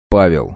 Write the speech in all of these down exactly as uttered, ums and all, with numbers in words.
Павел.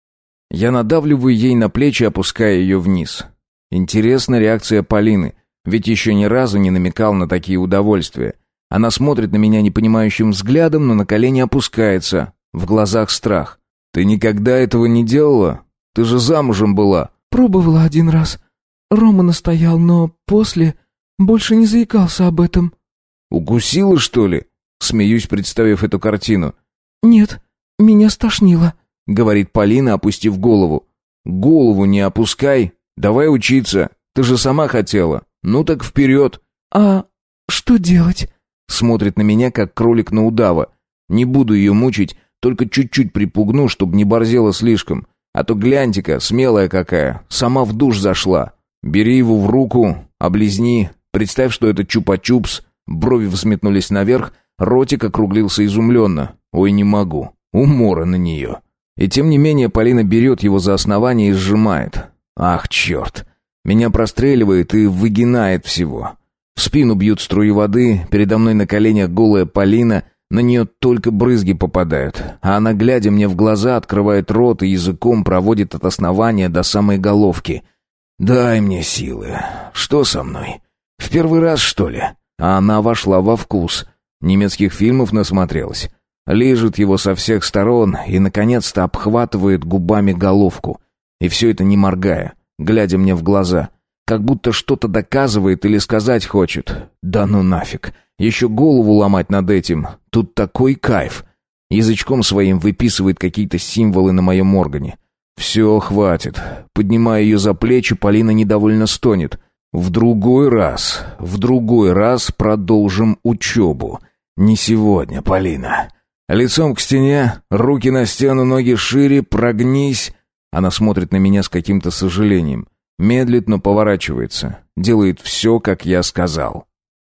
Я надавливаю ей на плечи, опуская ее вниз. Интересна реакция Полины, ведь еще ни разу не намекал на такие удовольствия. Она смотрит на меня непонимающим взглядом, но на колени опускается. В глазах страх. «Ты никогда этого не делала? Ты же замужем была». «Пробовала один раз. Рома настоял, но после больше не заикался об этом». «Укусила, что ли?» Смеюсь, представив эту картину. «Нет, меня стошнило», — говорит Полина, опустив голову. «Голову не опускай. Давай учиться. Ты же сама хотела. Ну так вперед». «А что делать?» Смотрит на меня, как кролик на удава. Не буду ее мучить, только чуть-чуть припугну, чтобы не борзела слишком. А то гляньте-ка, смелая какая, сама в душ зашла. Бери его в руку, облизни, представь, что это чупа-чупс». Брови взметнулись наверх, ротик округлился изумленно. «Ой, не могу. Умора на нее». И тем не менее Полина берет его за основание и сжимает. Ах, черт. Меня простреливает и выгинает всего. В спину бьют струи воды, передо мной на коленях голая Полина, на нее только брызги попадают, а она, глядя мне в глаза, открывает рот и языком проводит от основания до самой головки. «Дай мне силы. Что со мной? В первый раз, что ли?» А она вошла во вкус. Немецких фильмов насмотрелась. Лижет его со всех сторон и, наконец-то, обхватывает губами головку. И все это не моргая, глядя мне в глаза. Как будто что-то доказывает или сказать хочет. Да ну нафиг. Еще голову ломать над этим. Тут такой кайф. Язычком своим выписывает какие-то символы на моем органе. Все, хватит. Поднимая ее за плечи, Полина недовольно стонет. В другой раз, в другой раз продолжим учебу. Не сегодня, Полина. Лицом к стене, руки на стену, ноги шире, прогнись. Она смотрит на меня с каким-то сожалением. Медлит, но поворачивается. Делает все, как я сказал.